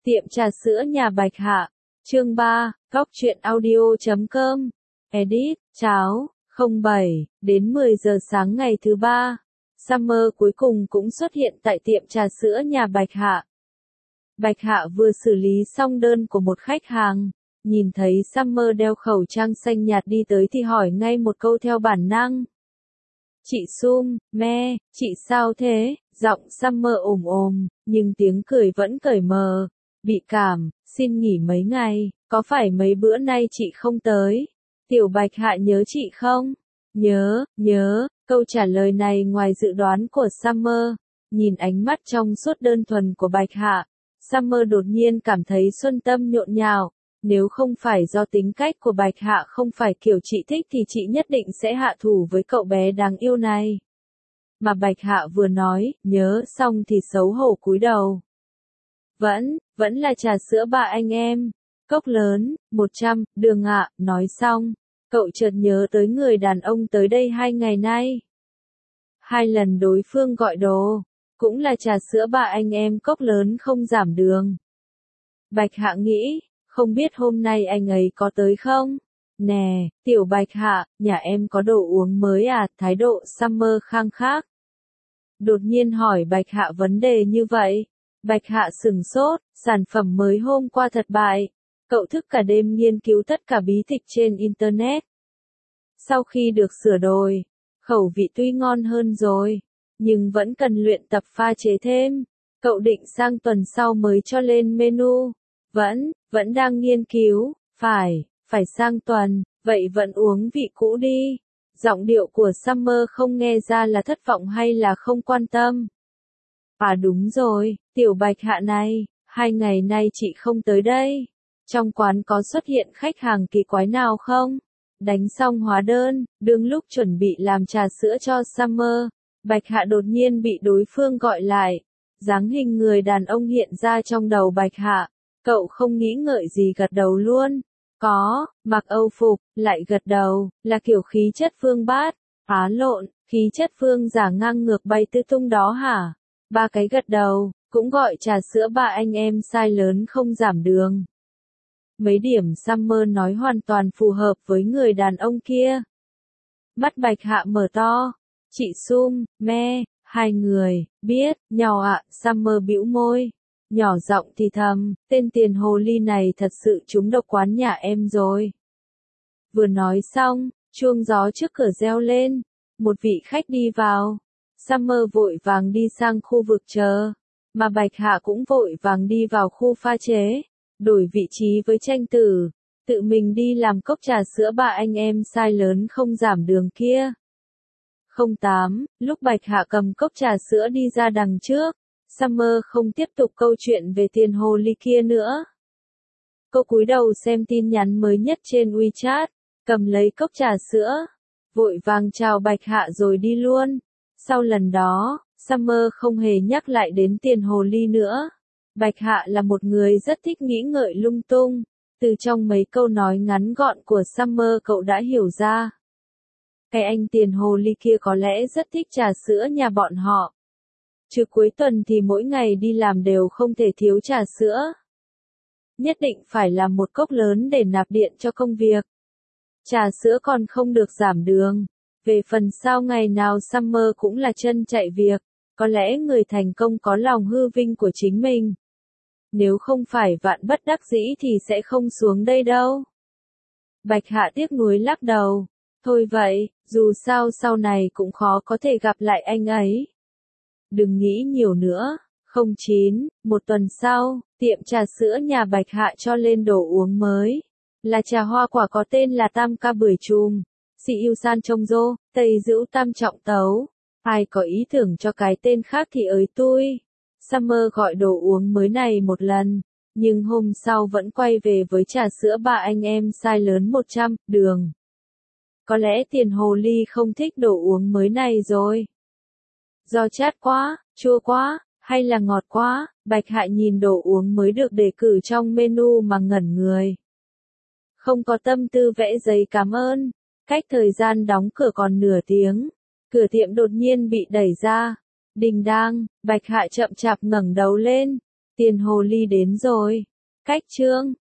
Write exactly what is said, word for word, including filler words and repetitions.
Tiệm trà sữa nhà Bạch Hạ, chương ba, góc truyện audio chấm com, edit, cháo, không bảy, đến mười giờ sáng ngày thứ ba. Summer cuối cùng cũng xuất hiện tại tiệm trà sữa nhà Bạch Hạ. Bạch Hạ vừa xử lý xong đơn của một khách hàng, nhìn thấy Summer đeo khẩu trang xanh nhạt đi tới thì hỏi ngay một câu theo bản năng. Chị Sum, me, chị sao thế? Giọng Summer ồm ồm, nhưng tiếng cười vẫn cởi mờ. Bị cảm, xin nghỉ mấy ngày, có phải mấy bữa nay chị không tới? Tiểu Bạch Hạ nhớ chị không? Nhớ, nhớ, câu trả lời này ngoài dự đoán của Summer. Nhìn ánh mắt trong suốt đơn thuần của Bạch Hạ, Summer đột nhiên cảm thấy xuân tâm nhộn nhạo. Nếu không phải do tính cách của Bạch Hạ không phải kiểu chị thích thì chị nhất định sẽ hạ thủ với cậu bé đáng yêu này. Mà Bạch Hạ vừa nói, nhớ xong thì xấu hổ cúi đầu. Vẫn, vẫn là trà sữa ba anh em. Cốc lớn, một trăm, đường ạ, nói xong. Cậu chợt nhớ tới người đàn ông tới đây hai ngày nay. Hai lần đối phương gọi đồ, cũng là trà sữa ba anh em cốc lớn không giảm đường. Bạch Hạ nghĩ, không biết hôm nay anh ấy có tới không? Nè, tiểu Bạch Hạ, nhà em có đồ uống mới à? Thái độ Summer khang khác. Đột nhiên hỏi Bạch Hạ vấn đề như vậy. Bạch Hạ sừng sốt, sản phẩm mới hôm qua thật bại. Cậu thức cả đêm nghiên cứu tất cả bí tịch trên Internet. Sau khi được sửa đổi, khẩu vị tuy ngon hơn rồi, nhưng vẫn cần luyện tập pha chế thêm. Cậu định sang tuần sau mới cho lên menu. Vẫn, vẫn đang nghiên cứu, phải, phải sang tuần, vậy vẫn uống vị cũ đi. Giọng điệu của Summer không nghe ra là thất vọng hay là không quan tâm. À đúng rồi, tiểu Bạch Hạ này, hai ngày nay chị không tới đây. Trong quán có xuất hiện khách hàng kỳ quái nào không? Đánh xong hóa đơn, đương lúc chuẩn bị làm trà sữa cho Summer, Bạch Hạ đột nhiên bị đối phương gọi lại. Dáng hình người đàn ông hiện ra trong đầu Bạch Hạ. Cậu không nghĩ ngợi gì gật đầu luôn. Có, mặc Âu phục, lại gật đầu, là kiểu khí chất phương bát. Á lộn, khí chất phương giả ngang ngược bay tứ tung đó hả? Ba cái gật đầu, cũng gọi trà sữa ba anh em size lớn không giảm đường. Mấy điểm Summer nói hoàn toàn phù hợp với người đàn ông kia. Mắt Bạch Hạ mở to. Chị Sum, me, hai người, biết, nhỏ ạ, Summer bĩu môi. Nhỏ giọng thì thầm, tên tiền hồ ly này thật sự trúng độc quán nhà em rồi. Vừa nói xong, chuông gió trước cửa reo lên. Một vị khách đi vào. Summer vội vàng đi sang khu vực chờ. Mà Bạch Hạ cũng vội vàng đi vào khu pha chế. Đổi vị trí với tranh tử. Tự mình đi làm cốc trà sữa ba anh em size lớn không giảm đường kia. không tám, lúc Bạch Hạ cầm cốc trà sữa đi ra đằng trước. Summer không tiếp tục câu chuyện về tiền hồ ly kia nữa. Cô cúi đầu xem tin nhắn mới nhất trên WeChat, cầm lấy cốc trà sữa, vội vàng chào Bạch Hạ rồi đi luôn. Sau lần đó, Summer không hề nhắc lại đến tiền hồ ly nữa. Bạch Hạ là một người rất thích nghĩ ngợi lung tung. Từ trong mấy câu nói ngắn gọn của Summer cậu đã hiểu ra. Cái anh tiền hồ ly kia có lẽ rất thích trà sữa nhà bọn họ. Chứ cuối tuần thì mỗi ngày đi làm đều không thể thiếu trà sữa. Nhất định phải làm một cốc lớn để nạp điện cho công việc. Trà sữa còn không được giảm đường. Về phần sau ngày nào Summer cũng là chân chạy việc. Có lẽ người thành công có lòng hư vinh của chính mình. Nếu không phải vạn bất đắc dĩ thì sẽ không xuống đây đâu. Bạch Hạ tiếc nuối lắc đầu. Thôi vậy, dù sao sau này cũng khó có thể gặp lại anh ấy. Đừng nghĩ nhiều nữa. không chín, một tuần sau, tiệm trà sữa nhà Bạch Hạ cho lên đồ uống mới. Là trà hoa quả có tên là Tam Ca Bưởi Chùm. Xì yêu san trông rô, Tây Dữu Tam Trọng Tấu. Ai có ý tưởng cho cái tên khác thì ới tui. Summer gọi đồ uống mới này một lần, nhưng hôm sau vẫn quay về với trà sữa ba anh em size lớn một trăm, đường. Có lẽ tiền hồ ly không thích đồ uống mới này rồi. Do chát quá, chua quá, hay là ngọt quá, Bạch Hạ nhìn đồ uống mới được đề cử trong menu mà ngẩn người. Không có tâm tư vẽ giấy cảm ơn. Cách thời gian đóng cửa còn nửa tiếng. Cửa tiệm đột nhiên bị đẩy ra. Đình đang, Bạch Hạ chậm chạp ngẩng đầu lên. Tiền hồ ly đến rồi. Cách chương